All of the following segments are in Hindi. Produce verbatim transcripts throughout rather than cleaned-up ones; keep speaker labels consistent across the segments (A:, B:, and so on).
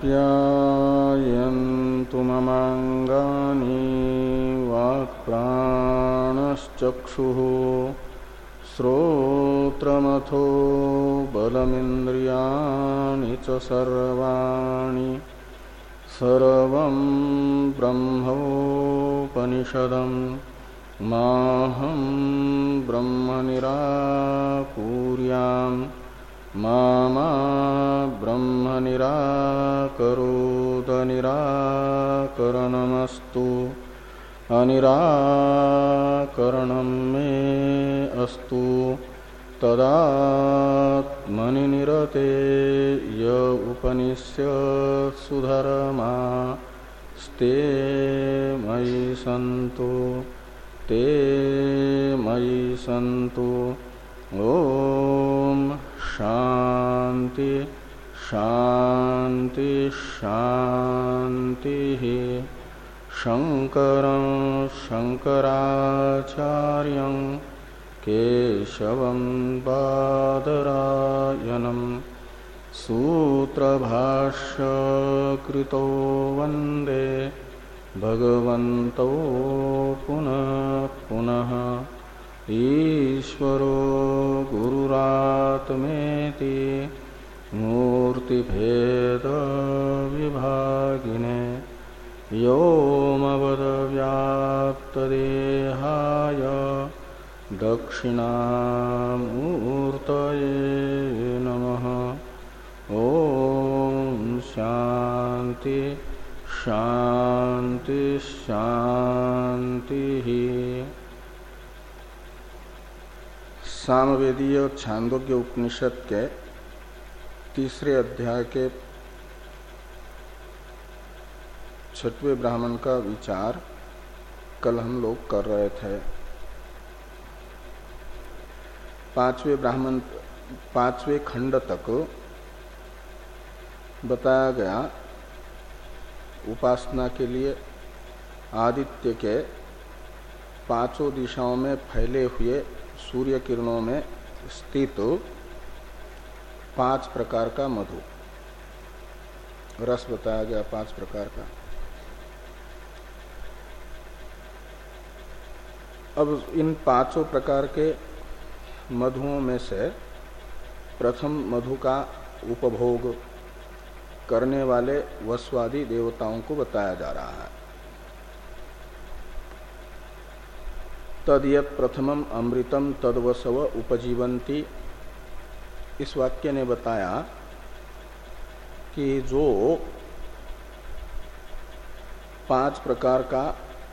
A: आप्यायन्तु ममाङ्गानि वाक्प्राणश्चक्षुः श्रोत्रमथो बलमिन्द्रियाणि च सर्वाणि सर्वं ब्रह्मोपनिषदम् माहं ब्रह्म निराकुर्याम् मा मा ब्रह्म निराकरोद निराकरणमस्तु अनिराकरणं मे अस्तु तदात्मनि निरते य उपनिष्यत्सु धर्मास्ते मयि सन्तु ते मयि सन्तु। ओम शांति शांति शांति। शंकरं शंकराचार्यं केशवं बादरायणं सूत्रभाष्य कृतो वंदे भगवन्तो पुनः पुनः। ईश्वरो गुरुरात्मेति मूर्तिभेद विभागिने व्योमवद्व्याप्तदेहाय दक्षिणामूर्तये नमः। ओम शांति शांति शांति। सामवेदीय छांदोग्य उपनिषद के तीसरे अध्याय के छठवें ब्राह्मण का विचार कल हम लोग कर रहे थे। पांचवें ब्राह्मण पांचवें खंड तक बताया गया उपासना के लिए आदित्य के पांचों दिशाओं में फैले हुए सूर्य किरणों में स्थित पांच प्रकार का मधु रस बताया गया। पांच प्रकार का। अब इन पांचों प्रकार के मधुओं में से प्रथम मधु का उपभोग करने वाले वस्वादि देवताओं को बताया जा रहा है। तद यत् प्रथमम अमृतम तद्वसव उपजीवंती। इस वाक्य ने बताया कि जो पांच प्रकार का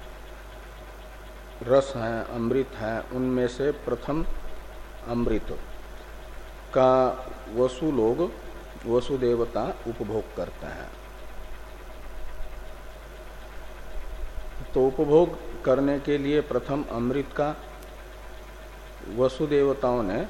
A: रस है, अमृत है, उनमें से प्रथम अमृत का वसु लोग वसु देवता उपभोग करते हैं। तो उपभोग करने के लिए प्रथम अमृत का वसु देवताओं ने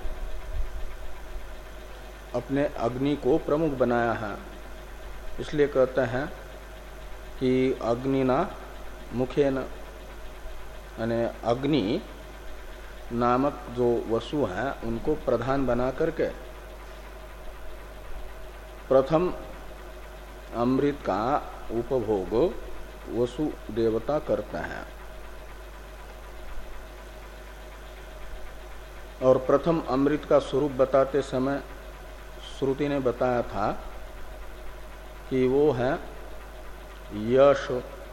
A: अपने अग्नि को प्रमुख बनाया है। इसलिए कहते हैं कि अग्निना मुखेन, यानी अग्नि नामक जो वसु हैं उनको प्रधान बना करके प्रथम अमृत का उपभोग वसु देवता करते हैं। और प्रथम अमृत का स्वरूप बताते समय श्रुति ने बताया था कि वो है यश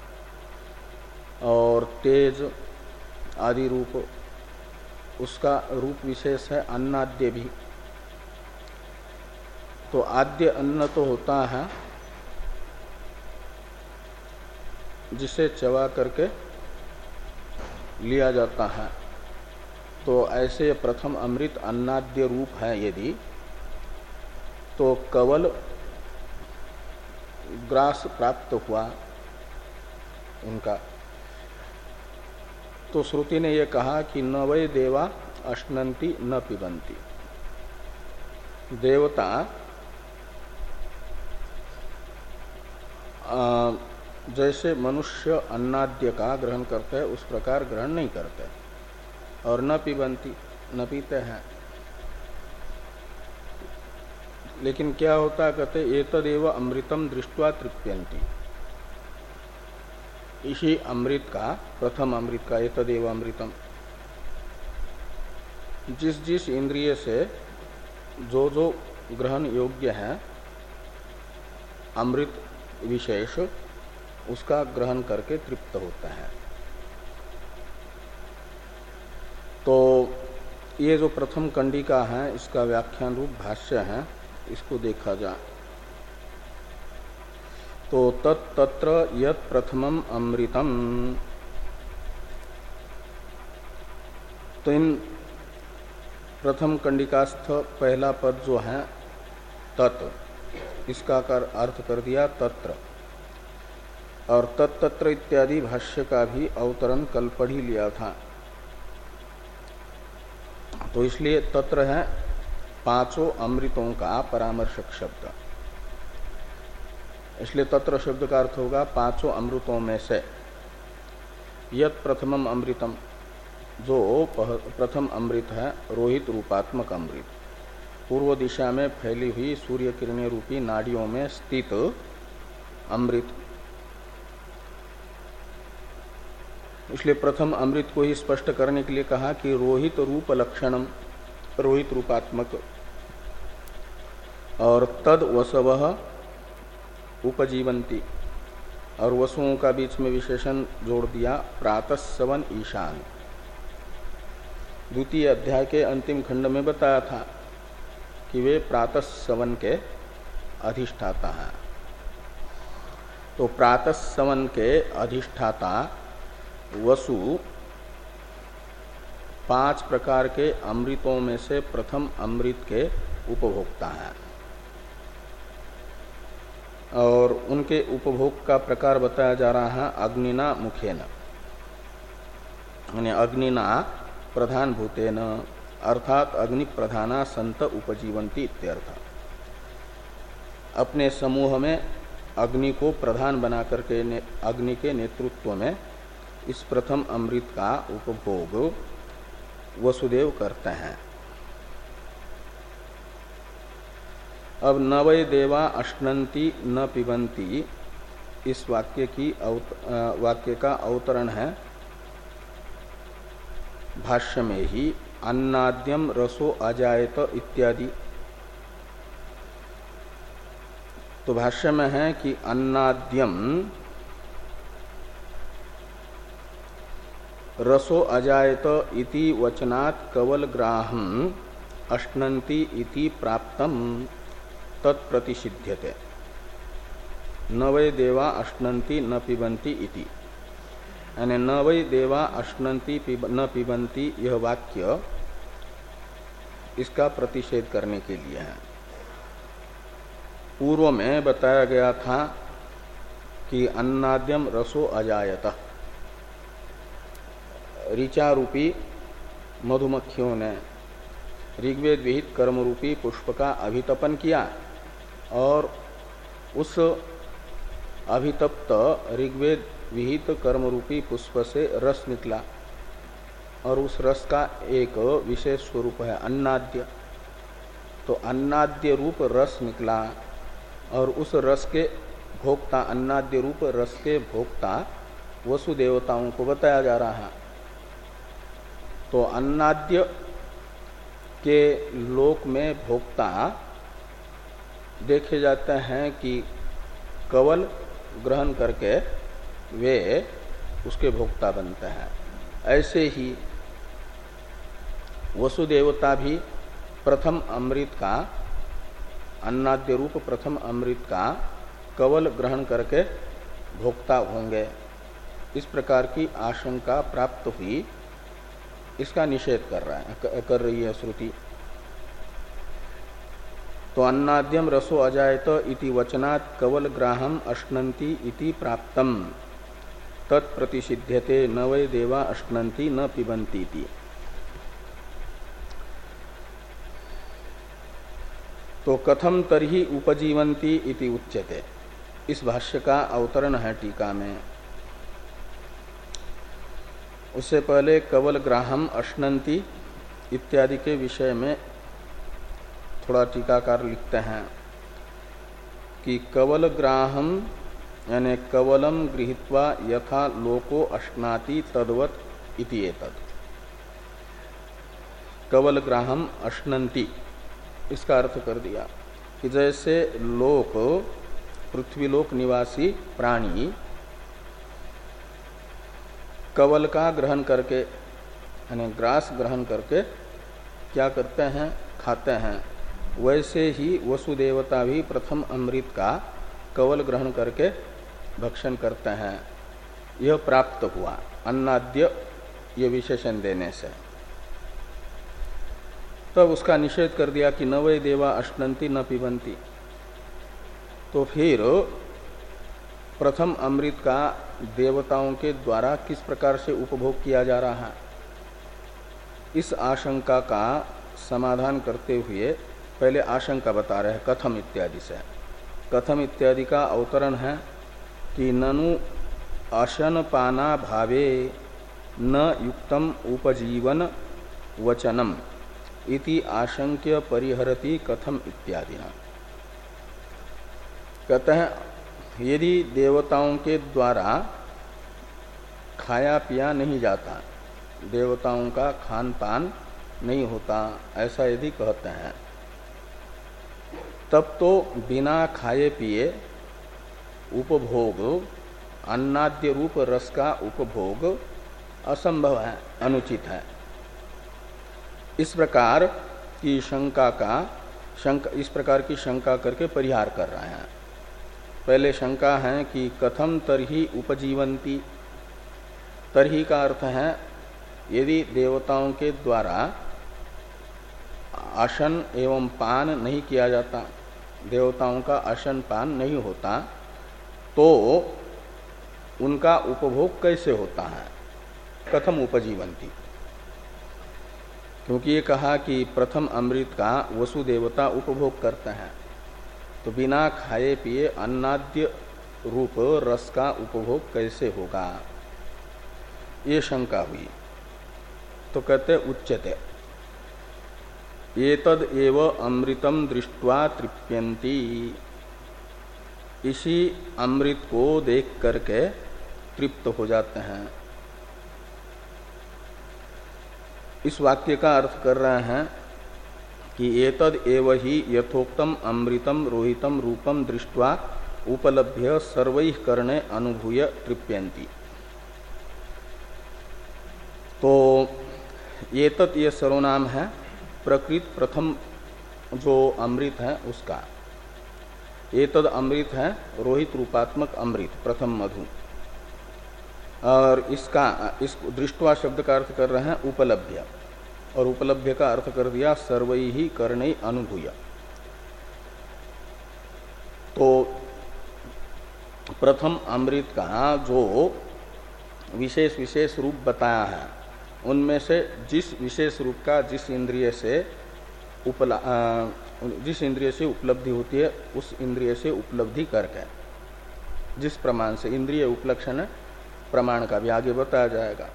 A: और तेज आदि रूप। उसका रूप विशेष है अन्नाद्य भी। तो आद्य अन्न तो होता है जिसे चबा करके लिया जाता है। तो ऐसे प्रथम अमृत अन्नाद्य रूप है यदि, तो कवल ग्रास प्राप्त हुआ उनका। तो श्रुति ने यह कहा कि न वै देवा अश्नन्ति न पिबन्ति। देवता जैसे मनुष्य अन्नाद्य का ग्रहण करते हैं उस प्रकार ग्रहण नहीं करते और न पिबन्ति, न पीते हैं। लेकिन क्या होता, कहते एतदेव अमृतम दृष्ट्वा तृप्यन्ति। इसी अमृत का, प्रथम अमृत का, एतदेव अमृतम, जिस जिस इंद्रिय से जो जो ग्रहण योग्य है अमृत विशेष, उसका ग्रहण करके तृप्त होता है। तो ये जो प्रथम कंडिका है, इसका व्याख्यान रूप भाष्य है, इसको देखा जाए तो तत्र यत् प्रथमम अमृतम, तो इन प्रथम कंडिकास्थ पहला पद जो है तत्, इसका कर अर्थ कर दिया तत्र, और तत्तत्र इत्यादि भाष्य का भी अवतरण कल पढ़ ही लिया था। तो इसलिए तत्र है पांचों अमृतों का परामर्शक शब्द, इसलिए तत्र शब्द का अर्थ होगा पांचों अमृतों में से। यत् प्रथमम अमृतम, जो प्रथम अमृत है रोहित रूपात्मक अमृत, पूर्व दिशा में फैली हुई सूर्य किरणें रूपी नाड़ियों में स्थित अमृत। इसलिए प्रथम अमृत को ही स्पष्ट करने के लिए कहा कि रोहित रूप लक्षणम, रोहित रूपात्मक, और तद वसवः उपजीवंती, और वसुओं का बीच में विशेषण जोड़ दिया प्रातस्सवन ईशान। द्वितीय अध्याय के अंतिम खंड में बताया था कि वे प्रातस्सवन के अधिष्ठाता हैं। तो प्रातस्सवन के अधिष्ठाता वसु पांच प्रकार के अमृतों में से प्रथम अमृत के उपभोक्ता हैं, और उनके उपभोग का प्रकार बताया जा रहा है अग्निना मुखेन, यानी अग्निना प्रधान भूतेन, अर्थात अग्नि प्रधाना संत उपजीवंती इत्यर्थ। अपने समूह में अग्नि को प्रधान बना करके अग्नि के नेतृत्व में इस प्रथम अमृत का उपभोग वसुदेव करते हैं। अब न वै देवा अश्नन्ति न पिबन्ति, इस वाक्य की वाक्य का अवतरण है भाष्य में ही अन्नाद्यम रसो अजायत इत्यादि। तो भाष्य में है कि अन्नाद्यम रसो अजायत इति वचनात् कवलग्राहं अश्नन्ति इति प्राप्तम तत्प्रतिषिध्यते, न वै देवा अश्नन्ति न पिबन्ति इति, यानी न वै देवा अश्नन्ति न पिबन्ति, यह वाक्य इसका प्रतिषेध करने के लिए है। पूर्व में बताया गया था कि अन्नाद्यम रसो अजायत, ऋचा रूपी मधुमक्खियों ने ऋग्वेद विहित कर्म रूपी पुष्प का अभितपन किया, और उस अभितप्त ऋग्वेद विहित कर्म रूपी पुष्प से रस निकला, और उस रस का एक विशेष स्वरूप है अन्नाद्य। तो अन्नाद्य रूप रस निकला, और उस रस के भोक्ता, अन्नाद्य रूप रस के भोक्ता वसुदेवताओं को बताया जा रहा है। तो अन्नाद्य के लोक में भोक्ता देखे जाते हैं कि कवल ग्रहण करके वे उसके भोक्ता बनते हैं। ऐसे ही वसुदेवता भी प्रथम अमृत का, अन्नाद्य रूप प्रथम अमृत का कवल ग्रहण करके भोक्ता होंगे। इस प्रकार की आशंका प्राप्त हुई, इसका निषेध कर रहा है, कर रही है श्रुति। तो अन्नाद्यम रसो अजायत इति वचनात् कवल ग्राहम अश्नन्ति इति प्राप्तम तत्प्रतिषिध्यते, न वै देवा अश्नन्ति न पिबन्ति इति। तो कथम तर्हि उपजीवन्ति इति उच्यते, इस भाष्य का अवतरण है टीका में। उससे पहले कवल ग्राहम अश्नन्ति इत्यादि के विषय में थोड़ा टीकाकार लिखते हैं कि कवल ग्राहम यानी कवलम गृहीत्वा यथा लोको अश्नाति तद्वत इति एतत्। कवल ग्राहम अश्नन्ति इसका अर्थ कर दिया कि जैसे लोक पृथ्वीलोक निवासी प्राणी कवल का ग्रहण करके यानी ग्रास ग्रहण करके क्या करते हैं, खाते हैं, वैसे ही वसुदेवता भी प्रथम अमृत का कवल ग्रहण करके भक्षण करते हैं। यह प्राप्त हुआ अन्नाद्य ये विशेषण देने से। तब उसका निषेध कर दिया कि न वै देवा अश्नन्ति न पिबन्ति। तो फिर प्रथम अमृत का देवताओं के द्वारा किस प्रकार से उपभोग किया जा रहा है, इस आशंका का समाधान करते हुए पहले आशंका बता रहे हैं कथम इत्यादि से। कथम इत्यादि का अवतरण है कि ननु अशन पाना भावे न युक्तम उपजीवन वचनम इति आशंक्य परिहरति कथम इत्यादि। कहते हैं यदि देवताओं के द्वारा खाया पिया नहीं जाता, देवताओं का खान पान नहीं होता, ऐसा यदि कहते हैं, तब तो बिना खाए पिए उपभोग, अन्नाद्य रूप रस का उपभोग असंभव है, अनुचित है। इस प्रकार की शंका का शंका इस प्रकार की शंका करके परिहार कर रहे हैं। पहले शंका है कि कथम तरही उपजीवंती। तरही का अर्थ है यदि देवताओं के द्वारा आसन एवं पान नहीं किया जाता, देवताओं का आसन पान नहीं होता, तो उनका उपभोग कैसे होता है, कथम उपजीवंती। क्योंकि ये कहा कि प्रथम अमृत का वसुदेवता उपभोग करते हैं, तो बिना खाए पिए अन्नाद्य रूप रस का उपभोग कैसे होगा, ये शंका हुई। तो कहते उच्यते एतद एव अमृतम दृष्ट्वा तृप्यन्ति। इसी अमृत को देख करके तृप्त हो जाते हैं। इस वाक्य का अर्थ कर रहे हैं कि एतद एव ही यथोक्तम अमृतम रोहितम रूपम दृष्ट्वा उपलभ्य सर्वैः करणे अनुभूय तृप्यन्ति। तो एतत् ये सर्वनाम है प्रकृत प्रथम जो अमृत है उसका। एतद अमृत है रोहित रूपात्मक अमृत प्रथम मधु। और इसका इस दृष्टवा शब्द का अर्थ कर रहे हैं उपलभ्य, और उपलभ्य का अर्थ कर दिया सर्वैः करणे अनुभूय। तो प्रथम अमृत का जो विशेष विशेष रूप बताया है, उनमें से जिस विशेष रूप का जिस इंद्रिय से उपला जिस इंद्रिय से उपलब्धि होती है, उस इंद्रिय से उपलब्धि करके जिस प्रमाण से, इंद्रिय उपलक्षण प्रमाण का भी आगे बताया जाएगा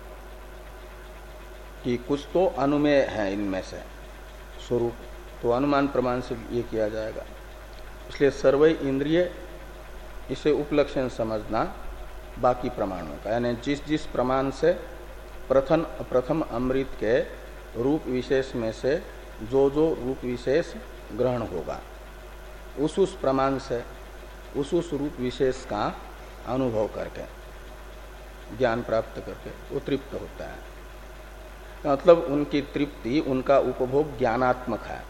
A: कि कुछ तो अनुमेय है इनमें से स्वरूप, तो अनुमान प्रमाण से ये किया जाएगा। इसलिए सर्वै इंद्रिय इसे उपलक्षण समझना बाकी प्रमाणों का, यानी जिस जिस प्रमाण से प्रथम प्रथम अमृत के रूप विशेष में से जो जो रूप विशेष ग्रहण होगा, उस उस प्रमाण से उस उस रूप विशेष का अनुभव करके ज्ञान प्राप्त करके वो तृप्त होता है। मतलब उनकी तृप्ति, उनका उपभोग ज्ञानात्मक है,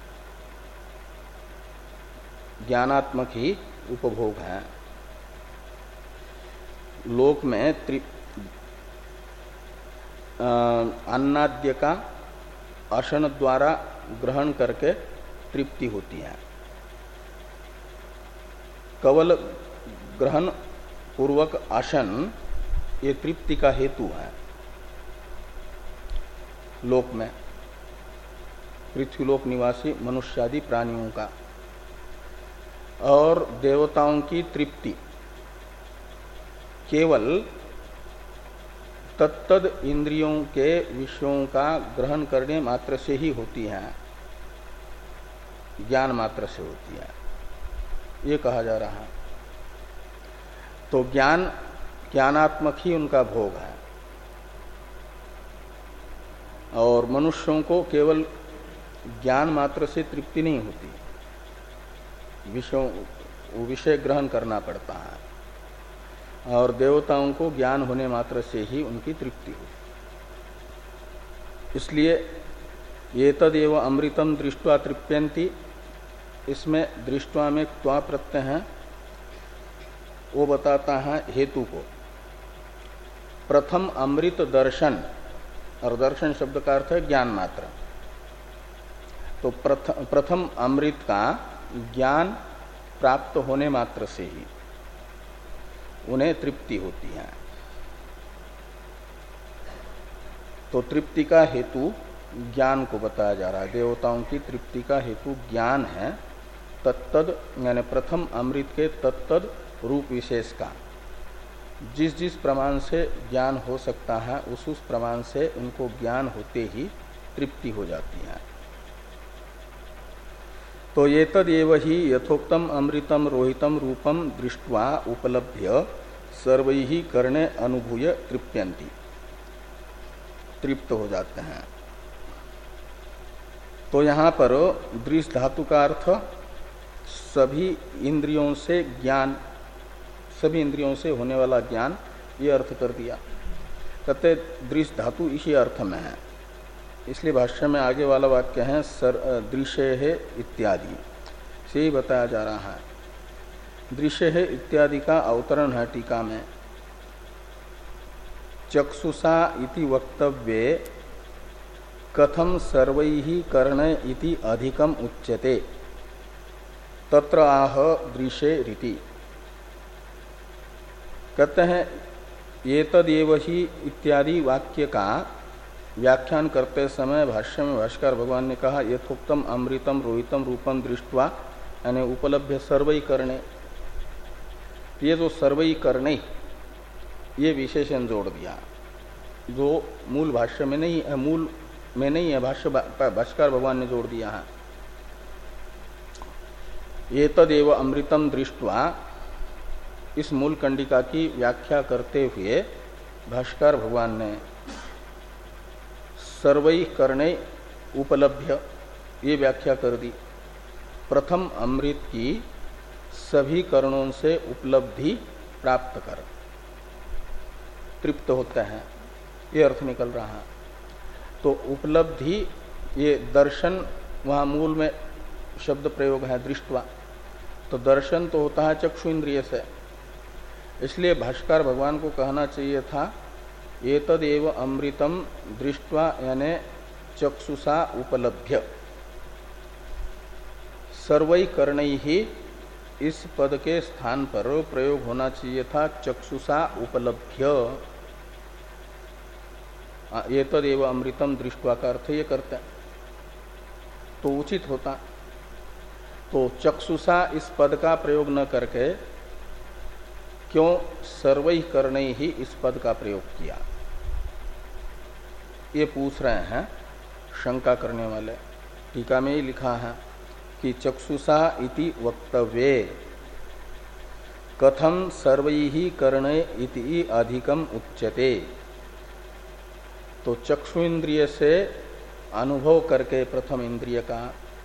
A: ज्ञानात्मक ही उपभोग है। लोक में तृप्त अन्नाद्य का अशन द्वारा ग्रहण करके तृप्ति होती है। कवल ग्रहण पूर्वक आसन ये तृप्ति का हेतु है लोक में, पृथ्वीलोक निवासी मनुष्यादि प्राणियों का। और देवताओं की तृप्ति केवल तत्तद इंद्रियों के विषयों का ग्रहण करने मात्र से ही होती है। ज्ञान मात्र से होती है, ये कहा जा रहा है। तो ज्ञान ज्ञानात्मक ही उनका भोग है, और मनुष्यों को केवल ज्ञान मात्र से तृप्ति नहीं होती, विषयों विषय ग्रहण करना पड़ता है, और देवताओं को ज्ञान होने मात्र से ही उनकी तृप्ति होती। इसलिए ये तदेव अमृतम दृष्ट्वा तृप्यन्ति, इसमें दृष्ट्वा में त्वा प्रत्यय है, वो बताता है हेतु को। प्रथम अमृत दर्शन, और दर्शन शब्द का अर्थ है ज्ञान मात्र। तो प्रथम, प्रथम अमृत का ज्ञान प्राप्त होने मात्र से ही उन्हें तृप्ति होती है। तो तृप्ति का हेतु ज्ञान को बताया जा रहा है। देवताओं की तृप्ति का हेतु ज्ञान है, तत्तद यानी प्रथम अमृत के तत्तद रूप विशेष का, जिस जिस प्रमाण से ज्ञान हो सकता है उस उस प्रमाण से उनको ज्ञान होते ही तृप्ति हो जाती है। तो ये तदेव ही यथोक्तम अमृतम रोहितम रूपम दृष्ट्वा उपलभ्य सर्वैहि करणे अनुभूय तृप्यन्ति, तृप्त हो जाते हैं। तो यहाँ पर दृश्य धातु का अर्थ सभी इंद्रियों से ज्ञान, सभी इंद्रियों से होने वाला ज्ञान, ये अर्थ कर दिया। कहते दृश्य धातु इसी अर्थ में है, इसलिए भाष्य में आगे वाला वाक्य है सर दृश्य है इत्यादि से ही बताया जा रहा है। दृश्य है इत्यादि का अवतरण है टीका में। चक्षुषा इति वक्तव्ये कथम सर्वैहि कर्ण इति अधिकम उच्यते तत्र आह दृश्य रीति। कहते हैं ये तदेव ही इत्यादि वाक्य का व्याख्यान करते समय भाष्य में भाष्कर भगवान ने कहा यथोक्तम अमृतम रोहितम रूपम दृष्ट्वा यानी उपलब्ध सर्वई करणे। ये जो सर्वई करणे ये विशेषण जोड़ दिया, जो मूल भाष्य में नहीं है, मूल में नहीं है, भाष्य भाष्कर भगवान ने जोड़ दिया है। ये तदेव अमृतम दृष्ट्वा, इस मूल कंडिका की व्याख्या करते हुए भाष्कर भगवान ने सर्वै करणे उपलभ्य ये व्याख्या कर दी। प्रथम अमृत की सभी करणों से उपलब्धि प्राप्त कर तृप्त होते हैं, ये अर्थ निकल रहा है। तो उपलब्धि ये दर्शन, वहाँ मूल में शब्द प्रयोग है दृष्टवा, तो दर्शन तो होता है चक्षु इंद्रिय से, इसलिए भाष्कर भगवान को कहना चाहिए था एतदेव अमृतम दृष्ट्वा यानी चक्षुषा उपलभ्य। सर्वै कर्णैः ही इस पद के स्थान पर प्रयोग होना चाहिए था चक्षुषा उपलभ्य। एतदेव अमृतम दृष्ट्वा का अर्थ ये करते तो उचित होता। तो चक्षुषा इस पद का प्रयोग न करके क्यों सर्वै कर्णैः ही इस पद का प्रयोग किया, ये पूछ रहे हैं शंका करने वाले। टीका में ही लिखा है कि चक्षुषा इति वक्तव्ये कथम सर्वैहि कर्णे इति अधिकम उच्यते। तो चक्षु इंद्रिय से अनुभव करके प्रथम इंद्रिय का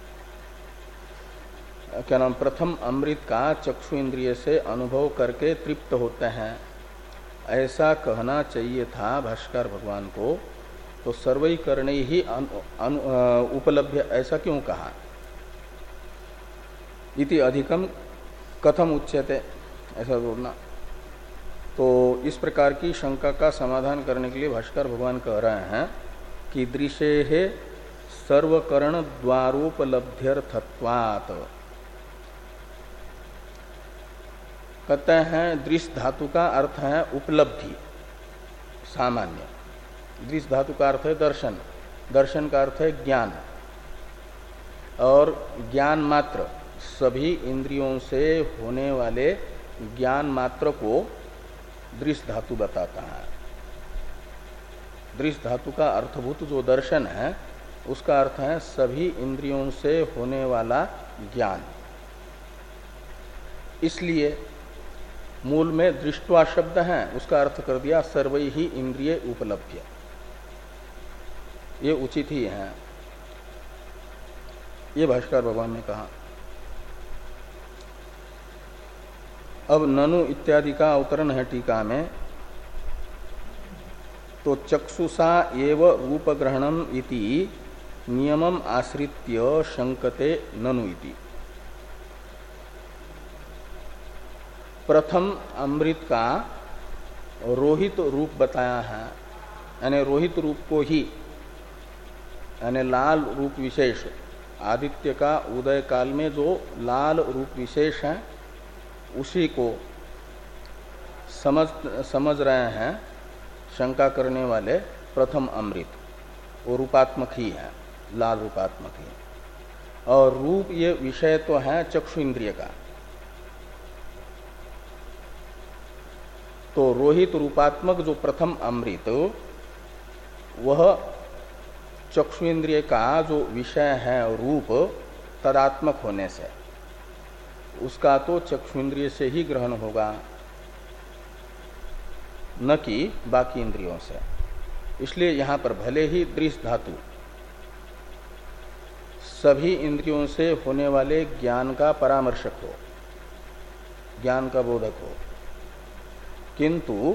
A: क्या नाम प्रथम अमृत का चक्षु इंद्रिय से अनुभव करके तृप्त होते हैं, ऐसा कहना चाहिए था भाष्कर भगवान को। तो सर्वै करणे ही उपलब्ध ऐसा क्यों कहा, इति अधिकम कथम उच्यते ऐसा जोड़ना। तो इस प्रकार की शंका का समाधान करने के लिए भाष्कर भगवान कह रहे हैं कि दृश्य है सर्वकर्ण द्वारोपलब्ध्यर्थत्वात्। कहते हैं दृश्य धातु का अर्थ है उपलब्धि सामान्य, दृश्य धातु का अर्थ है दर्शन, दर्शन का अर्थ है ज्ञान, और ज्ञान मात्र सभी इंद्रियों से होने वाले ज्ञान मात्र को दृश्य धातु बताता है। दृश्य धातु का अर्थभूत जो दर्शन है उसका अर्थ है सभी इंद्रियों से होने वाला ज्ञान। इसलिए मूल में दृष्टवा शब्द है, उसका अर्थ कर दिया सर्वै ही इंद्रिय उपलब्ध्य। ये उचित ही है, ये भाष्कर भगवान ने कहा। अब ननु इत्यादि का अवतरण है टीका में। तो चक्षुषा एव रूप ग्रहणम इति नियमम आश्रित्य शंकते ननु इति। प्रथम अमृत का रोहित रूप बताया है, यानी रोहित रूप को ही, यानी लाल रूप विशेष, आदित्य का उदय काल में जो लाल रूप विशेष है उसी को समझ समझ रहे हैं शंका करने वाले प्रथम अमृत। वो रूपात्मक ही है, लाल रूपात्मक ही। और रूप ये विषय तो है चक्षु इंद्रिय का। तो रोहित रूपात्मक जो प्रथम अमृत, वह चक्षु इंद्रिय का जो विषय है रूप तदात्मक होने से उसका तो चक्षु इंद्रिय से ही ग्रहण होगा, न कि बाकी इंद्रियों से। इसलिए यहां पर भले ही दृश्य धातु सभी इंद्रियों से होने वाले ज्ञान का परामर्शक हो, ज्ञान का बोधक हो, किंतु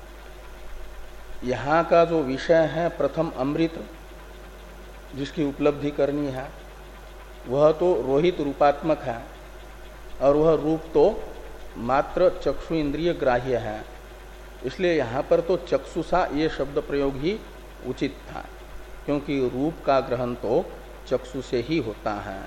A: यहां का जो विषय है प्रथम अमृत जिसकी उपलब्धि करनी है वह तो रोहित रूपात्मक है, और वह रूप तो मात्र चक्षु इंद्रिय ग्राह्य है। इसलिए यहाँ पर तो चक्षुषा ये शब्द प्रयोग ही उचित था, क्योंकि रूप का ग्रहण तो चक्षु से ही होता है।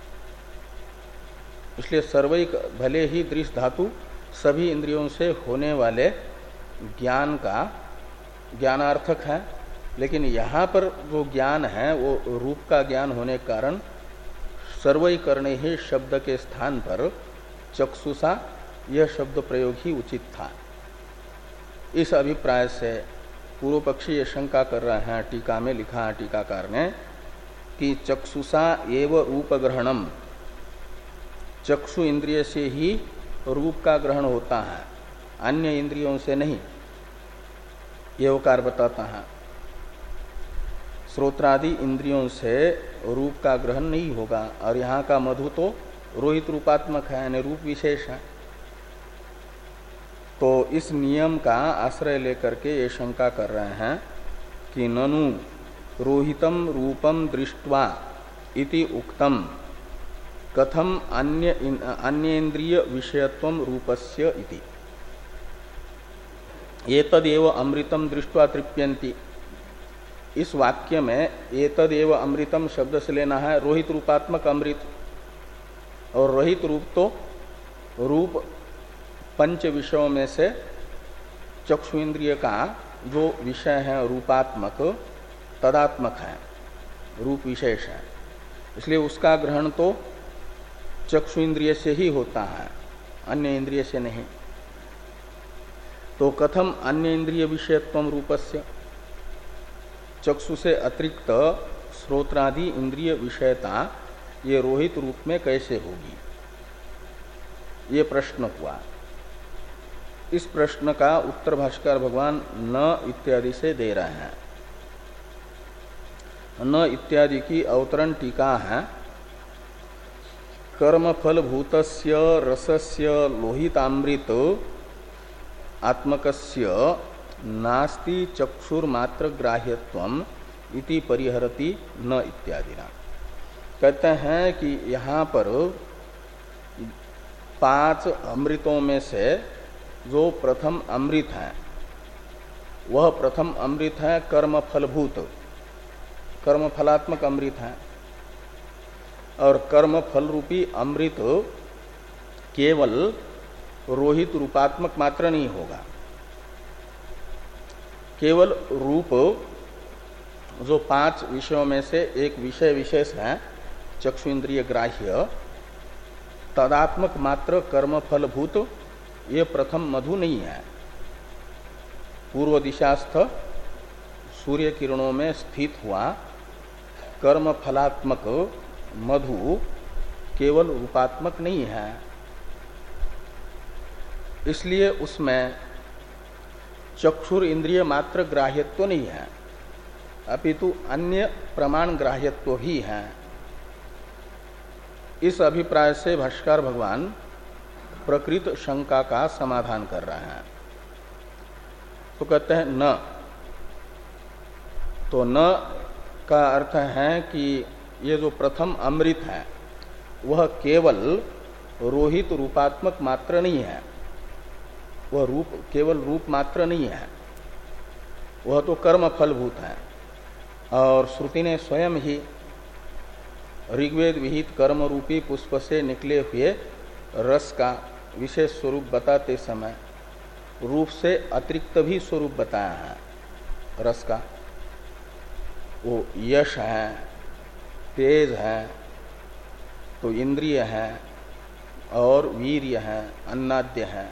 A: इसलिए सर्वैक भले ही दृश्य धातु सभी इंद्रियों से होने वाले ज्ञान का ज्ञानार्थक है, लेकिन यहाँ पर जो ज्ञान है वो रूप का ज्ञान होने के कारण सर्वै करने ही शब्द के स्थान पर चक्षुषा यह शब्द प्रयोग ही उचित था। इस अभिप्राय से पूर्व पक्षी ये शंका कर रहे हैं, टीका में लिखा है टीकाकार ने कि चक्षुषा एव रूप ग्रहणम, चक्षु इंद्रिय से ही रूप का ग्रहण होता है, अन्य इंद्रियों से नहीं। ये ओकार बताता है श्रोत्रादि इंद्रियों से रूप का ग्रहण नहीं होगा, और यहाँ का मधु तो रोहित रूपात्मक है, यानी रूप विशेष है। तो इस नियम का आश्रय लेकर के ये शंका कर रहे हैं कि ननु रोहितम रूपम दृष्ट्वा इति उक्तम कथम अन्य अन्येन्द्रिय विषयत्वम रूपस्य इति। एतदेव अमृतम दृष्ट्वा तृप्यन्ति, इस वाक्य में एतदेव अमृतम शब्द से लेना है रोहित रूपात्मक अमृत, और रोहित रूप तो रूप पंच विषयों में से चक्षु इंद्रिय का जो विषय है रूपात्मक तदात्मक है, रूप विशेष है, इसलिए उसका ग्रहण तो चक्षु इंद्रिय से ही होता है, अन्य इंद्रिय से नहीं। तो कथम अन्य इंद्रिय विषयत्वम रूपस्य, चक्षु से अतिरिक्त श्रोत्रादि इंद्रिय विषयता ये रोहित रूप में कैसे होगी, ये प्रश्न हुआ। इस प्रश्न का उत्तर भाष्कर भगवान न इत्यादि से दे रहे हैं। न इत्यादि की अवतरण टीका है कर्मफल भूतस्य रसस्य लोहितामृत आत्मकस्य नास्ति चक्षुर्मात्र ग्राह्यत्वम इति परिहरति न इत्यादिना। कहते हैं कि यहाँ पर पांच अमृतों में से जो प्रथम अमृत है वह प्रथम अमृत है कर्म फलभूत, कर्म फलात्मक अमृत है। और कर्म फल रूपी अमृत केवल रोहित रूपात्मक मात्र नहीं होगा, केवल रूप जो पांच विषयों में से एक विषय विशेष है चक्षु इंद्रिय ग्राह्य तदात्मक मात्र कर्म फलभूत ये प्रथम मधु नहीं है। पूर्व दिशास्थ सूर्य किरणों में स्थित हुआ कर्म फलात्मक मधु केवल रूपात्मक नहीं है, इसलिए उसमें चक्षुर इंद्रिय मात्र ग्राह्यत्व तो नहीं है, अपितु अन्य प्रमाण ग्राह्यत्व भी है। इस अभिप्राय से भाष्यकार भगवान प्रकृत शंका का समाधान कर रहे हैं। तो कहते हैं न, तो न का अर्थ है कि ये जो प्रथम अमृत है वह केवल रोहित रूपात्मक मात्र नहीं है, वह रूप केवल रूप मात्र नहीं है, वह तो कर्म फलभूत है। और श्रुति ने स्वयं ही ऋग्वेद विहित कर्म रूपी पुष्प से निकले हुए रस का विशेष स्वरूप बताते समय रूप से अतिरिक्त भी स्वरूप बताया है रस का। वो यश है, तेज है, तो इंद्रिय है, और वीर्य है, अन्नाद्य है।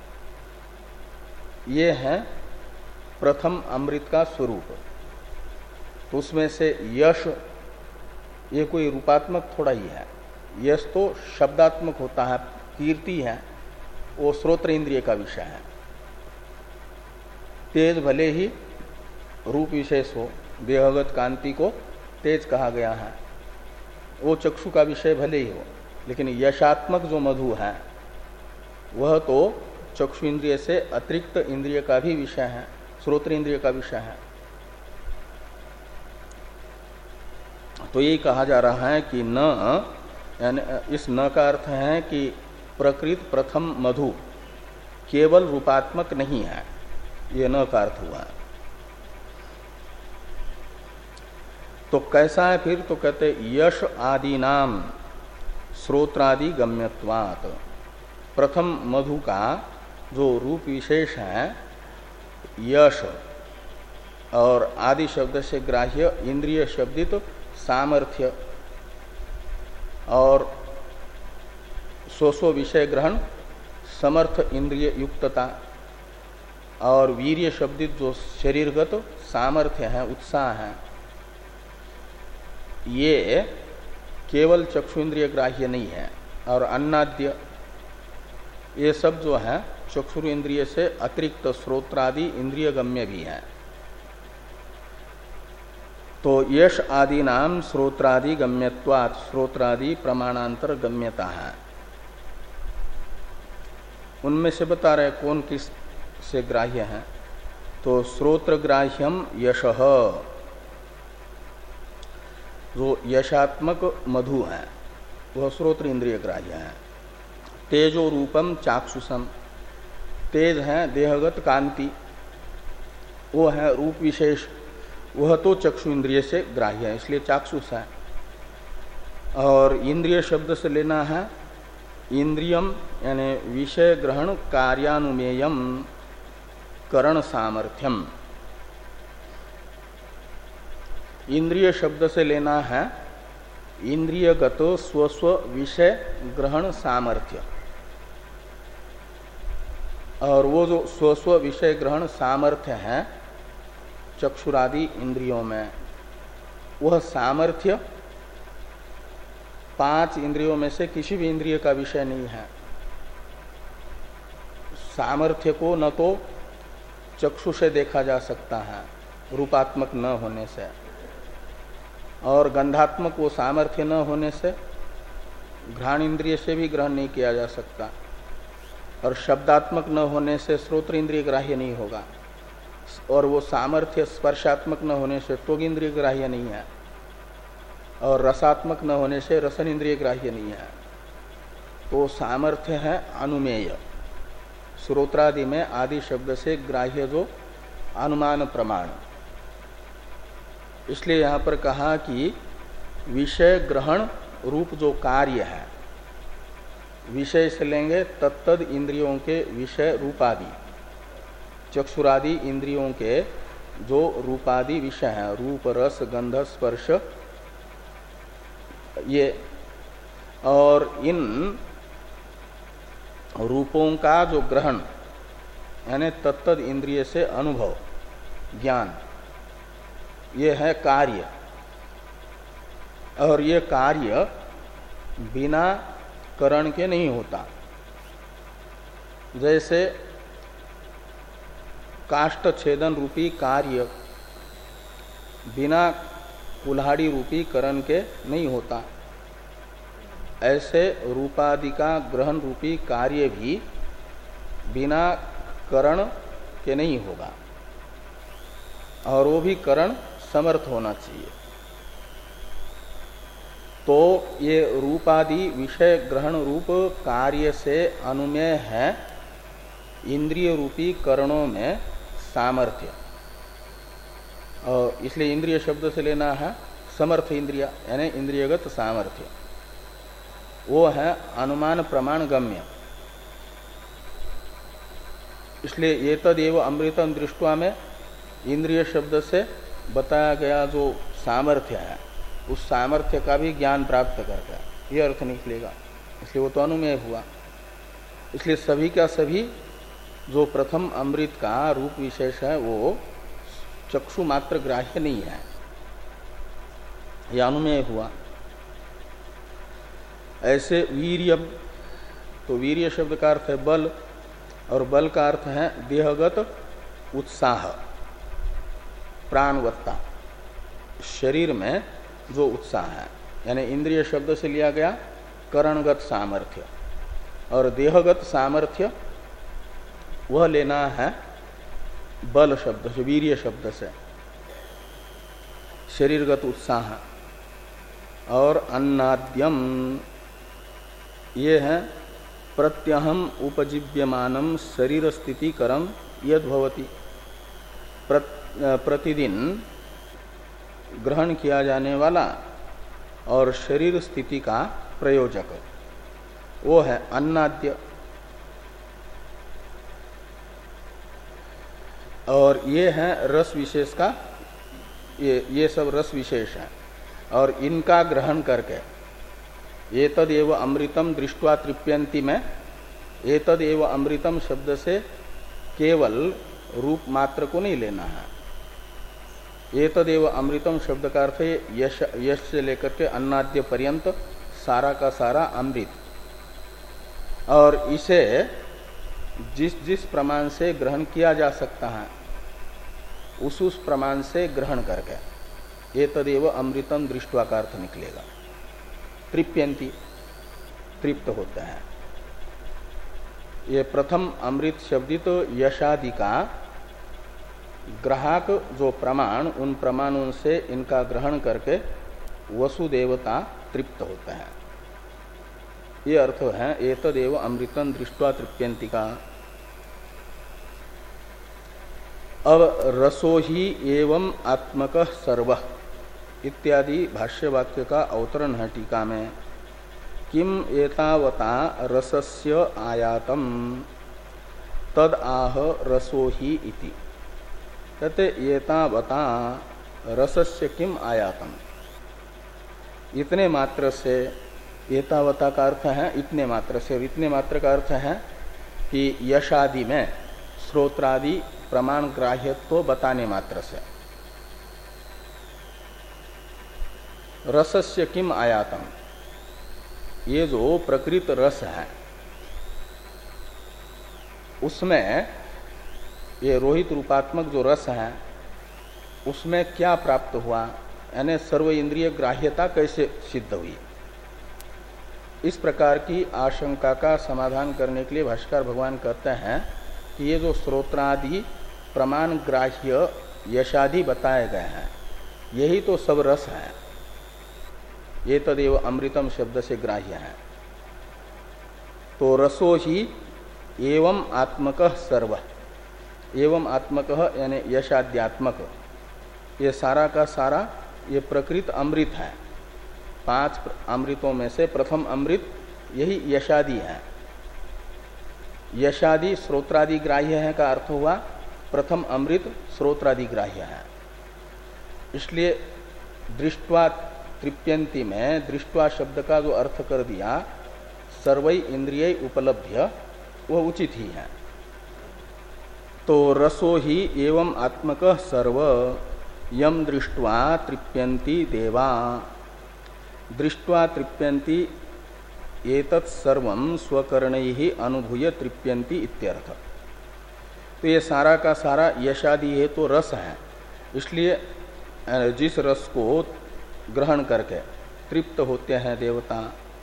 A: ये है प्रथम अमृत का स्वरूप। तो उसमें से यश ये कोई रूपात्मक थोड़ा ही है, यश तो शब्दात्मक होता है, कीर्ति है, वो श्रोत्र इंद्रिय का विषय है। तेज भले ही रूप विशेष हो, देहगत कांति को तेज कहा गया है, वो चक्षु का विषय भले ही हो, लेकिन यशात्मक जो मधु है वह तो चक्षु इंद्रिय से अतिरिक्त इंद्रिय का भी विषय है, श्रोत्र इंद्रिय का विषय है। तो यही कहा जा रहा है कि न, यानी इस न का अर्थ है कि प्रकृत प्रथम मधु केवल रूपात्मक नहीं है, ये न का अर्थ हुआ। तो कैसा है फिर? तो कहते यश आदि नाम श्रोत्रादि गम्यत्वात्, प्रथम मधु का जो रूप विशेष है यश, और आदि शब्द से ग्राह्य इंद्रिय शब्दित तो सामर्थ्य, और स्वस्व विषय ग्रहण समर्थ इंद्रिय युक्तता, और वीर्य शब्दित जो शरीरगत सामर्थ्य है, उत्साह है, ये केवल चक्षु इंद्रिय ग्राह्य नहीं है। और अन्नाद्य ये सब जो है चक्षु इंद्रिय से अतिरिक्त श्रोत्रादि इंद्रिय गम्य भी है। तो यश आदि नाम श्रोत्रादि गम्यत्वात्, श्रोत्रादि प्रमाणांतर गम्यता है। उनमें से बता रहे कौन किस से ग्राह्य है। तो श्रोत्र ग्राह्यम यशः, जो यशात्मक मधु है वह श्रोत्र इंद्रिय ग्राह्य है। तेजो रूपम चाक्षुषम, तेज है देहगत कांति, वो है रूप विशेष, वह तो चक्षु इंद्रिय से ग्राह्य है, इसलिए चाक्षुष है। और इंद्रिय शब्द से लेना है इंद्रियम, यानी विषय ग्रहण कार्यानुमेयम करण सामर्थ्यम। इंद्रिय शब्द से लेना है इंद्रियगत स्वस्व विषय ग्रहण सामर्थ्य, और वो जो स्वस्व विषय ग्रहण सामर्थ्य है चक्षुरादि इंद्रियों में, वह सामर्थ्य पांच इंद्रियों में से किसी भी इंद्रिय का विषय नहीं है। सामर्थ्य को न तो चक्षु से देखा जा सकता है रूपात्मक न होने से, और गंधात्मक वो सामर्थ्य न होने से घ्राण इंद्रिय से भी ग्रहण नहीं किया जा सकता, और शब्दात्मक न होने से श्रोत्र इंद्रिय ग्राह्य नहीं होगा, और वो सामर्थ्य स्पर्शात्मक न होने से त्वग इंद्रिय ग्राह्य नहीं है, और रसात्मक न होने से रसन इंद्रिय ग्राह्य नहीं है। तो सामर्थ्य है अनुमेय, श्रोत्रादि में आदि शब्द से ग्राह्य जो अनुमान प्रमाण। इसलिए यहाँ पर कहा कि विषय ग्रहण रूप जो कार्य है, विषय से लेंगे तत्तद इंद्रियों के विषय रूपादि, चक्षुरादि इंद्रियों के जो रूपादि विषय हैं, रूप रस गंध स्पर्श, ये, और इन रूपों का जो ग्रहण यानी तत्तद इंद्रिय से अनुभव ज्ञान, ये है कार्य। और ये कार्य बिना करण के नहीं होता। जैसे काष्ठ छेदन रूपी कार्य बिना कुल्हाड़ी रूपी करण के नहीं होता, ऐसे रूपादि का ग्रहण रूपी कार्य भी बिना करण के नहीं होगा, और वो भी करण समर्थ होना चाहिए। तो ये रूपादि विषय ग्रहण रूप कार्य से अनुमेय है इंद्रिय रूपी करणों में सामर्थ्य, और इसलिए इंद्रिय शब्द से लेना है समर्थ इंद्रिया, यानी इंद्रियगत सामर्थ्य, वो है अनुमान प्रमाण गम्य। इसलिए ये तदेव अमृतम दृष्टवा में इंद्रिय शब्द से बताया गया जो सामर्थ्य है, उस सामर्थ्य का भी ज्ञान प्राप्त करके ये अर्थ निकलेगा, इसलिए वो तो अनुमेय हुआ। इसलिए सभी का सभी जो प्रथम अमृत का रूप विशेष है वो चक्षु मात्र ग्राह्य नहीं है, यह अनुमेय हुआ। ऐसे वीर्यम, तो वीर्य शब्द का अर्थ है बल, और बल का अर्थ है देहगत उत्साह, प्राणवत्ता, शरीर में जो उत्साह है, यानी इंद्रिय शब्द से लिया गया करणगत सामर्थ्य, और देहगत सामर्थ्य वह लेना है बल शब्द से, वीर्य शब्द से, शरीरगत उत्साह। और अन्नाद्यम ये है प्रत्यहम उपजीव्यमानम शरीर स्थिति करम यद भवति, प्रतिदिन ग्रहण किया जाने वाला और शरीर स्थिति का प्रयोजक, वो है अन्नाद्य। और ये है रस विशेष का, ये ये सब रस विशेष है, और इनका ग्रहण करके ये तदेव अमृतम दृष्ट्वा तृप्यंती में ये तदेव अमृतम शब्द से केवल रूप मात्र को नहीं लेना है। ये तदेव अमृतम शब्द का अर्थ है यश, यश से लेकर के अन्नाद्य पर्यंत सारा का सारा अमृत, और इसे जिस जिस प्रमाण से ग्रहण किया जा सकता है उस उस प्रमाण से ग्रहण करके ये तदेव अमृतम दृष्ट्वा का अर्थ निकलेगा। तृप्यंती, तृप्त होते हैं। ये प्रथम अमृत शब्दित तो यशादि का ग्राहक जो प्रमाण, उन प्रमाणों से इनका ग्रहण करके वसुदेवता तृप्त होते हैं, ये अर्थ है एतदेव अमृतम दृष्ट्वा तृप्यंती का। अब रसो ही एवं आत्मक सर्व इत्यादि भाष्य वाक्य का अवतरण है टीका में। किम एतावता रसस्य आयातम तद आह रसो ही इति, कहते एतावता रसस्य किम आयातम, इतने मात्र से, एतावता का अर्थ है इतने मात्र से, और इतने मात्र का अर्थ है कि यशादि में श्रोत्रादि प्रमाण ग्राह्यत्व बताने मात्र से। रसस्य किम आयातम, ये जो प्रकृत रस है उसमें, ये रोहित रूपात्मक जो रस है उसमें क्या प्राप्त हुआ, यानी सर्व इंद्रिय ग्राह्यता कैसे सिद्ध हुई। इस प्रकार की आशंका का समाधान करने के लिए भाष्यकार भगवान कहते हैं कि ये जो श्रोत्रादि प्रमाण ग्राह्य यशादि बताए गए हैं यही तो सब रस है, ये तदेव अमृतम शब्द से ग्राह्य है। तो रसो ही एवं आत्मकः सर्व, एवं आत्मकः यानी यशाद्यात्मक, ये सारा का सारा ये प्रकृत अमृत है। पांच अमृतों में से प्रथम अमृत यही यशादि है। यशादि श्रोत्रादि ग्राह्य है का अर्थ हुआ प्रथम अमृत श्रोत्रादि ग्राह्य है। इसलिए दृष्ट्वा तृप्यंती में दृष्ट्वा शब्द का जो अर्थ कर दिया सर्वै इंद्रिय उपलभ्य, वह उचित ही है। तो रसो ही एवं आत्मक सर्व यम दृष्ट्वा तृप्यंती देवा, दृष्ट्वा तृप्यन्ति एतत् सर्वं स्वकरणैहि अनुभूय तृप्यन्ति इत्यर्थ। तो ये सारा का सारा यशादि है तो रस है, इसलिए जिस रस को ग्रहण करके तृप्त होते हैं देवता,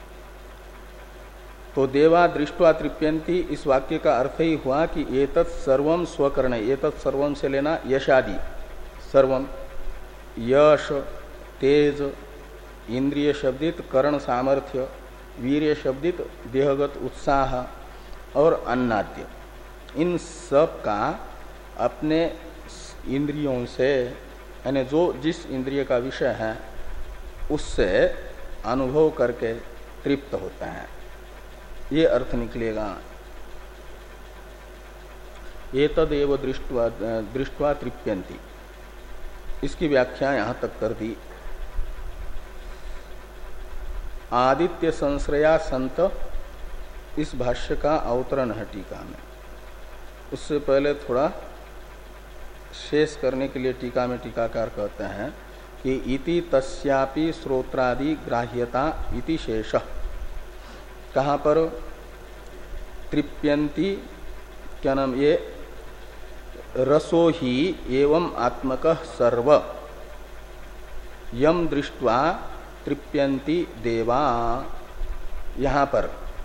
A: तो देवा दृष्ट्वा तृप्यन्ति इस वाक्य का अर्थ ही हुआ कि एतत् सर्वं स्वकरण, एतत् सर्वं से लेना यशादि सर्वं, यश तेज इंद्रिय शब्दित कर्ण सामर्थ्य, वीर्य शब्दित देहगत उत्साह और अन्नाद्य, इन सब का अपने इंद्रियों से यानी जो जिस इंद्रिय का विषय है उससे अनुभव करके तृप्त होता है, ये अर्थ निकलेगा। एतदेव दृष्ट्वा दृष्ट्वा तृप्यन्ति, इसकी व्याख्या यहां तक कर दी। आदित्य संश्रया संत इस भाष्य का अवतरण है टीका में। उससे पहले थोड़ा शेष करने के लिए टीका में टीकाकार कहते हैं कि इति तस्यापि श्रोत्रादि ग्राह्यता इति शेषः। कहाँ पर तृप्यन्ति, क्या नाम, ये रसो ही एवं आत्मकः सर्व यम दृष्ट्वा तृप्यन्ति देवा, यहाँ पर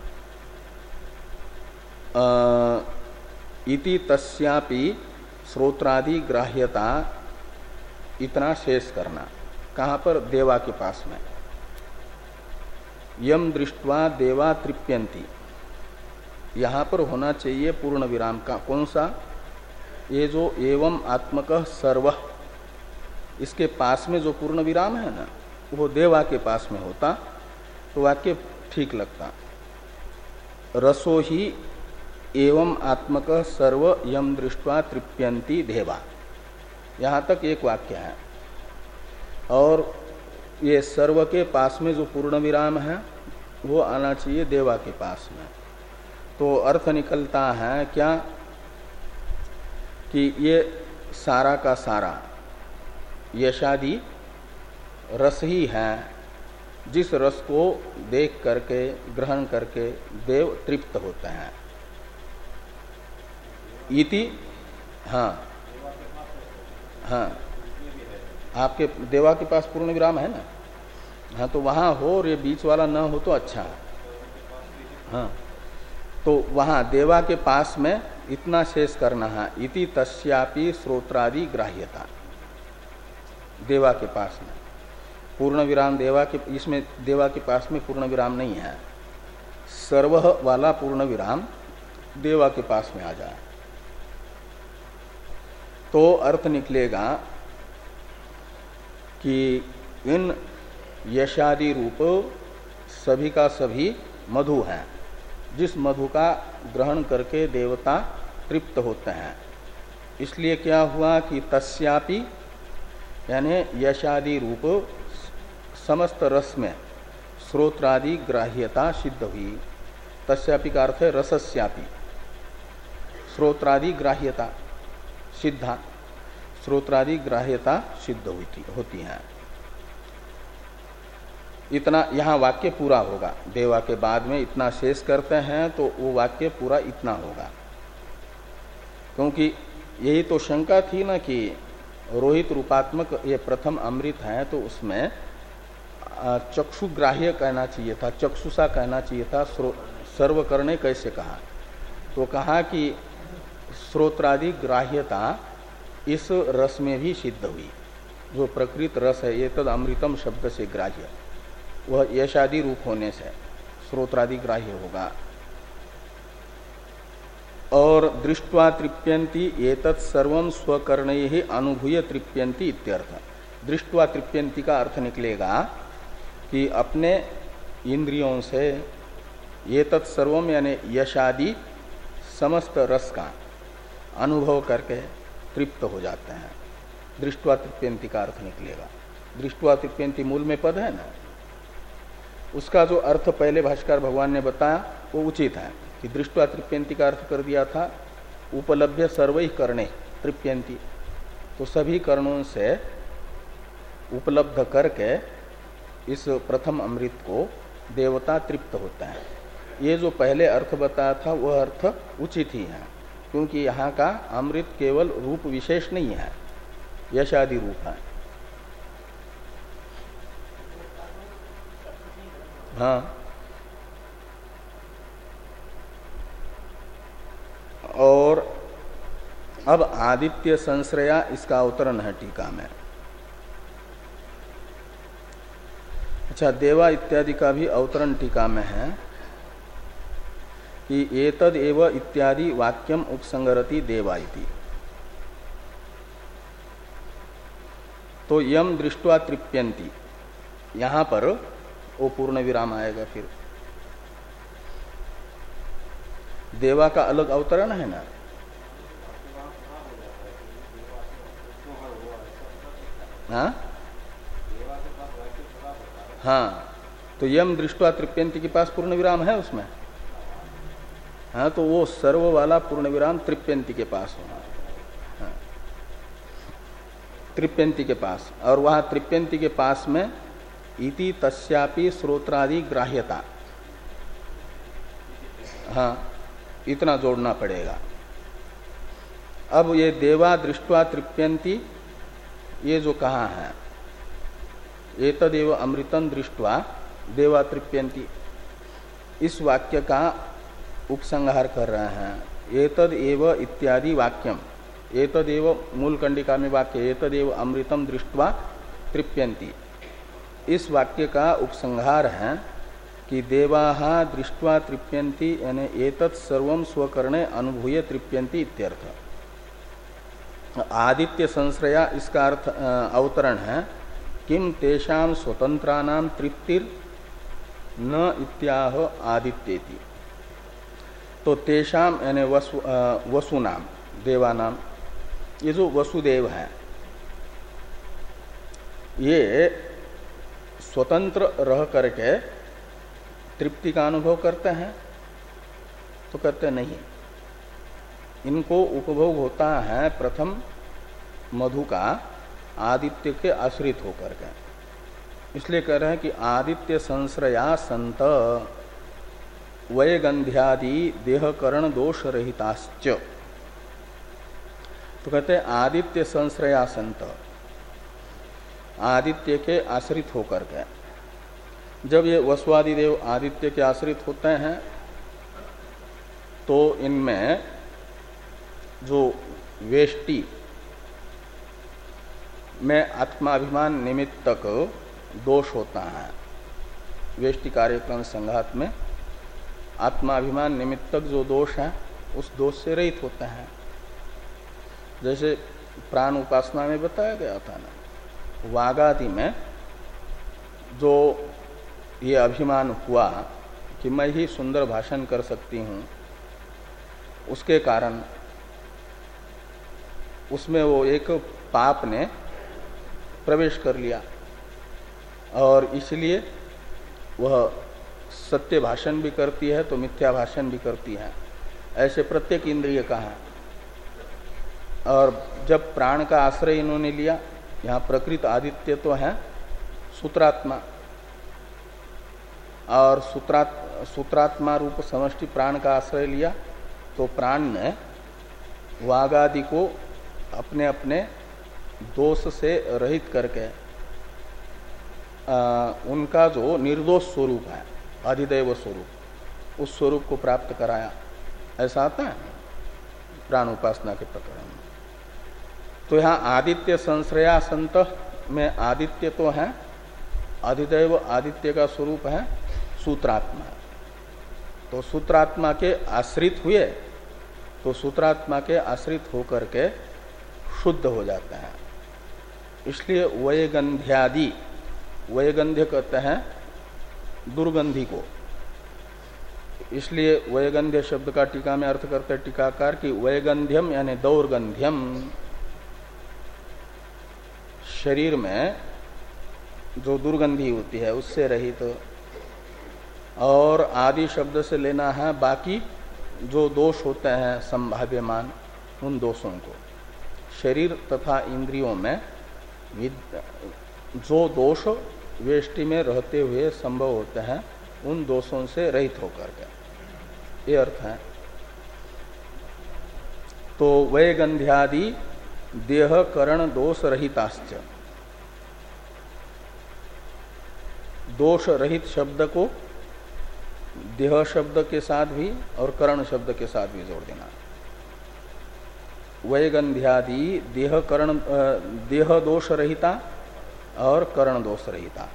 A: आ, इति तस्यापि श्रोत्रादि ग्राह्यता इतना शेष करना। कहाँ पर? देवा के पास में। यम दृष्ट्वा देवा तृप्यन्ति, यहाँ पर होना चाहिए पूर्ण विराम का। कौन सा? ये जो एवं आत्मकः सर्व, इसके पास में जो पूर्ण विराम है ना, वो देवा के पास में होता तो वाक्य ठीक लगता। रसो ही एवं आत्मकः सर्व यम दृष्ट्वा तृप्यन्ति देवा, यहाँ तक एक वाक्य है। और ये सर्व के पास में जो पूर्ण विराम है वो आना चाहिए देवा के पास में। तो अर्थ निकलता है क्या कि ये सारा का सारा यशादि रस ही है, जिस रस को देख करके ग्रहण करके देव तृप्त होते हैं। इति, हाँ हाँ, आपके देवा के पास पूर्ण विराम है ना, हाँ, तो वहाँ हो और ये बीच वाला न हो तो अच्छा है। हाँ, तो वहाँ देवा के पास में इतना शेष करना है। इति तस्यापि श्रोत्रादि ग्राह्यता, देवा के पास में पूर्ण विराम, देवा के, इसमें देवा के पास में पूर्ण विराम नहीं है, सर्व वाला पूर्ण विराम देवा के पास में आ जाए तो अर्थ निकलेगा कि इन यशादि रूप सभी का सभी मधु हैं, जिस मधु का ग्रहण करके देवता तृप्त होते हैं। इसलिए क्या हुआ कि तस्यापि यानी यशादि रूप समस्त रस में श्रोत्रादि ग्राह्यता सिद्ध हुई। तस्यापि का अर्थ है रसस्यापि, श्रोत्रादि ग्राह्यता सिद्धा, श्रोत्रादि ग्राह्यता सिद्ध होती होती है। इतना यहाँ वाक्य पूरा होगा। देवा के बाद में इतना शेष करते हैं तो वो वाक्य पूरा इतना होगा। क्योंकि यही तो शंका थी ना कि रोहित रूपात्मक ये प्रथम अमृत है तो उसमें चक्षुग्राह्य कहना चाहिए था, चक्षुषा कहना चाहिए था, सर्वकर्णे कैसे कहा? तो कहा कि श्रोत्रादि ग्राह्यता इस रस में भी सिद्ध हुई। जो प्रकृत रस है ये तद अमृतम शब्द से ग्राह्य, वह यशादि रूप होने से श्रोत्रादि ग्राह्य होगा। और दृष्ट्वा तृप्यन्ति एतत् सर्वं स्वकर्णैहि अनुभूय तृप्यन्ति इत्यर्थ। दृष्ट्वा तृप्यन्ति का अर्थ निकलेगा कि अपने इंद्रियों से एतत् सर्वम यानी यशादि समस्त रस का अनुभव करके तृप्त हो जाते हैं। दृष्ट्वा तृप्यन्ति का अर्थ निकलेगा। दृष्ट्वा तृप्यन्ति मूल में पद है ना, उसका जो अर्थ पहले भाष्कर भगवान ने बताया वो उचित है कि दृष्ट्वा तृप्यन्ति का अर्थ कर दिया था उपलभ्य सर्वैः कर्णे तृप्यन्ति, तो सभी कर्णों से उपलब्ध करके इस प्रथम अमृत को देवता तृप्त होता है। ये जो पहले अर्थ बताया था वह अर्थ उचित ही है, क्योंकि यहाँ का अमृत केवल रूप विशेष नहीं है, यशादि रूप है। हाँ, और अब आदित्य संश्रया इसका अवतरण है टीका में। अच्छा, देवा इत्यादि का भी अवतरण टीका में है कि एतद एव इत्यादि वाक्यम उपसंगरति देवा इति। तो यम दृष्ट्वा तृप्यन्ति, यहां पर वो पूर्ण विराम आएगा। फिर देवा का अलग अवतरण है ना। हाँ हाँ, तो यम दृष्ट्वा तृप्यन्ति के पास पूर्ण विराम है उसमें। हाँ, तो वो सर्व वाला पूर्ण विराम तृप्यन्ति के पास होना। हाँ, तृप्यन्ति के पास, और वहां तृप्यन्ति के पास में इति तस्यापि श्रोत्रादि ग्राह्यता, हाँ, इतना जोड़ना पड़ेगा। अब ये देवा दृष्ट्वा तृप्यन्ति ये जो कहा है, एतदेव अमृतं दृष्ट्वा देवा तृप्यन्ति, इस वाक्य का उपसंहार कर रहे हैं। एतद एव इत्यादि वाक्यम, एतदेव मूल कंडिका में वाक्य एतदेव अमृतम दृष्ट्वा तृप्यन्ति, इस वाक्य का उपसंहार है कि देवाः दृष्ट्वा तृप्यन्ति, यानी एतत् सर्वं स्वकर्णे अनुभूय तृप्यन्ति इत्यर्थ। आदित्य संश्रया इसका अर्थ अवतरण है किम तेषां स्वतंत्राणां तृप्तिर न इत्याह आदित्येति। तो तेषाम यानी वसु वसुनाम देवानाम, ये जो वसुदेव है ये स्वतंत्र रह करके तृप्ति का अनुभव करते हैं, तो कहते नहीं, इनको उपभोग होता है प्रथम मधु का आदित्य के आश्रित होकर के। इसलिए कह रहे हैं कि आदित्य संश्रया संत वयगंध्यादि देहकरण दोष रहिताश्च। तो कहते हैं आदित्य संश्रया संत, आदित्य के आश्रित होकर के। जब ये वसुआदि देव आदित्य के आश्रित होते हैं तो इनमें जो वेष्टि में आत्माभिमान निमित्तक दोष होता है, वेष्टि कार्यक्रम संघात में आत्माभिमान निमित्तक जो दोष है उस दोष से रहित होते हैं। जैसे प्राण उपासना में बताया गया था ना, वागादि में जो ये अभिमान हुआ कि मैं ही सुंदर भाषण कर सकती हूँ, उसके कारण उसमें वो एक पाप ने प्रवेश कर लिया और इसलिए वह सत्य भाषण भी करती है तो मिथ्या भाषण भी करती है। ऐसे प्रत्येक इंद्रिय का है। और जब प्राण का आश्रय इन्होंने लिया, यहाँ प्रकृत आदित्य तो है सूत्रात्मा, और सूत्रात सूत्रात्मा रूप समष्टि प्राण का आश्रय लिया, तो प्राण ने वागादि को अपने अपने दोष से रहित करके आ, उनका जो निर्दोष स्वरूप है, अधिदैव स्वरूप, उस स्वरूप को प्राप्त कराया। ऐसा आता है प्राण उपासना के प्रकरण में। तो यहाँ आदित्य संश्रया संत में आदित्य तो है, अधिदैव आदित्य का स्वरूप है सूत्रात्मा। तो सूत्रात्मा के आश्रित हुए तो सूत्रात्मा के आश्रित होकर के शुद्ध हो जाता है। इसलिए वयगंध्यादि, वयगंध्य कहते हैं दुर्गंधि को। इसलिए वयगंध्य शब्द का टीका में अर्थ करते टीकाकार कि वयगंध्यम यानी दौर्गंध्यम, शरीर में जो दुर्गंधि होती है उससे रहित। तो और आदि शब्द से लेना है बाकी जो दोष होते हैं संभाव्यमान, उन दोषों को। शरीर तथा इंद्रियों में जो दोष वेष्टि में रहते हुए संभव होते हैं उन दोषों से रहित होकर के, ये अर्थ है। तो वैगंध्यादि देह करण दोष रहिताश्च, दोष रहित शब्द को देह शब्द के साथ भी और करण शब्द के साथ भी जोड़ देना। वैगंध्यादि देह करण देह दोष रहिता और करण दोष रहिता।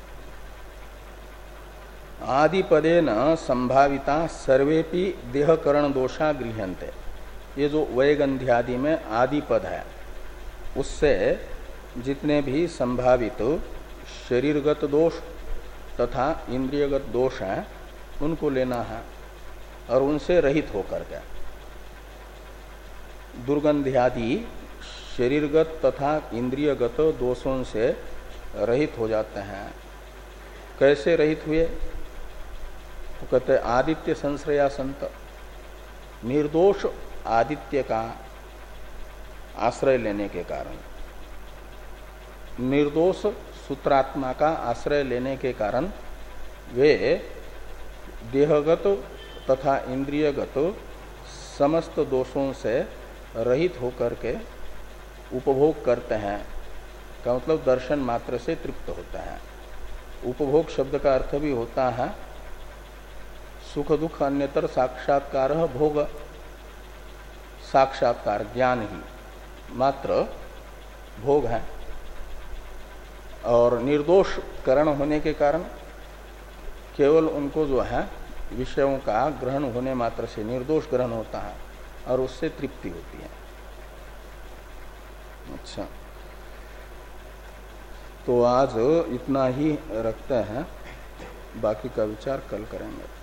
A: आदि पदे न संभाविता सर्वेपि देह करण दोषा गृह्यन्ते। ये जो वैगंध्यादि में आदि पद है उससे जितने भी संभावित शरीरगत दोष तथा इंद्रियगत दोष हैं उनको लेना है और उनसे रहित होकर के। दुर्गंध्यादि शरीरगत तथा इंद्रियगत दोषों से रहित हो जाते हैं। कैसे रहित हुए? तो कहते आदित्य संश्रया संत, निर्दोष आदित्य का आश्रय लेने के कारण, निर्दोष सूत्रात्मा का आश्रय लेने के कारण वे देहगत तथा इंद्रियगत समस्त दोषों से रहित होकर के उपभोग करते हैं। का मतलब दर्शन मात्र से तृप्त होता है। उपभोग शब्द का अर्थ भी होता है सुख दुख अन्यतर साक्षात्कार भोग। साक्षात्कार ज्ञान ही मात्र भोग है और निर्दोष करण होने के कारण केवल उनको जो है विषयों का ग्रहण होने मात्र से निर्दोष ग्रहण होता है और उससे तृप्ति होती है। अच्छा, तो आज इतना ही रखते हैं, बाकी का विचार कल करेंगे।